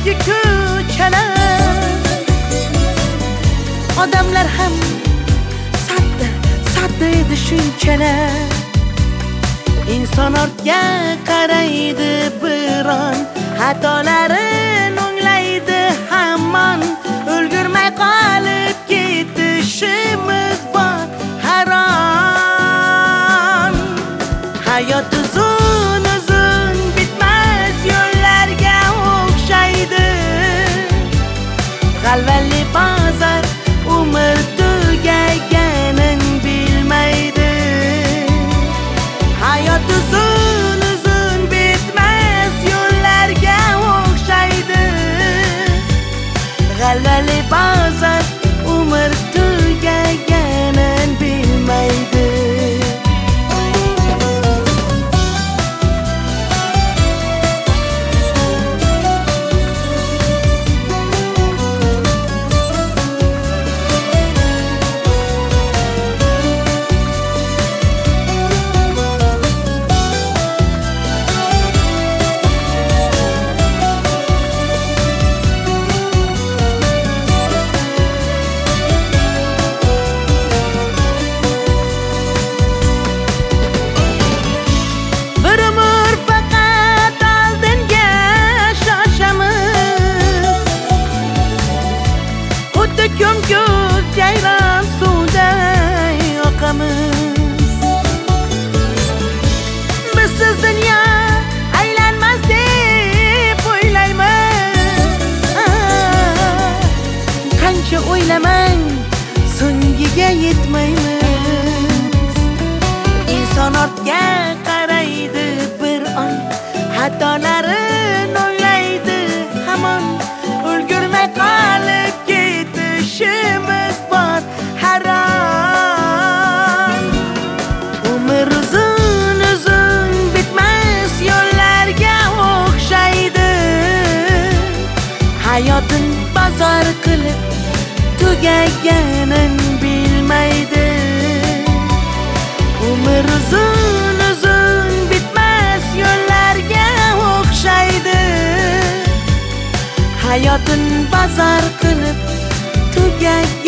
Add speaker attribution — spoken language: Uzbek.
Speaker 1: yangi ko'chalar, odamlar ham sadda edi shunchalar. Inson ortga qaraydi bir on, xatolarini o'nglaydi hamon. Ulgurmay qolib ketishimiz bor har on. Hayot uzun bitmas yo'llarga o'xshaydi. G'alvali bozor umr tugaganin bilmaydi. Hayot uzun bitmas yo'llarga o'xshaydi. G'alvali bozor umr tugaganin bilmaydi. Ko'mko'z jayron suvday oqamiz. Bizsiz dunyo aylanmas deb o'ylaymiz. Qancha o'ylamang so'ngiga yetmaymiz. Inson ortga qaraydi bir on, xatolarini o'nglaydi hamon. Ulgurmay qolib ketishimiz bor har on. Umr uzun bitmas yo'llarga o'xshaydi. Hayotin bozor qilib tugaganin bilmaydi. Umr uzun bitmas yo'llarga o'xshaydi. Hayotin bozor qilib tugaganin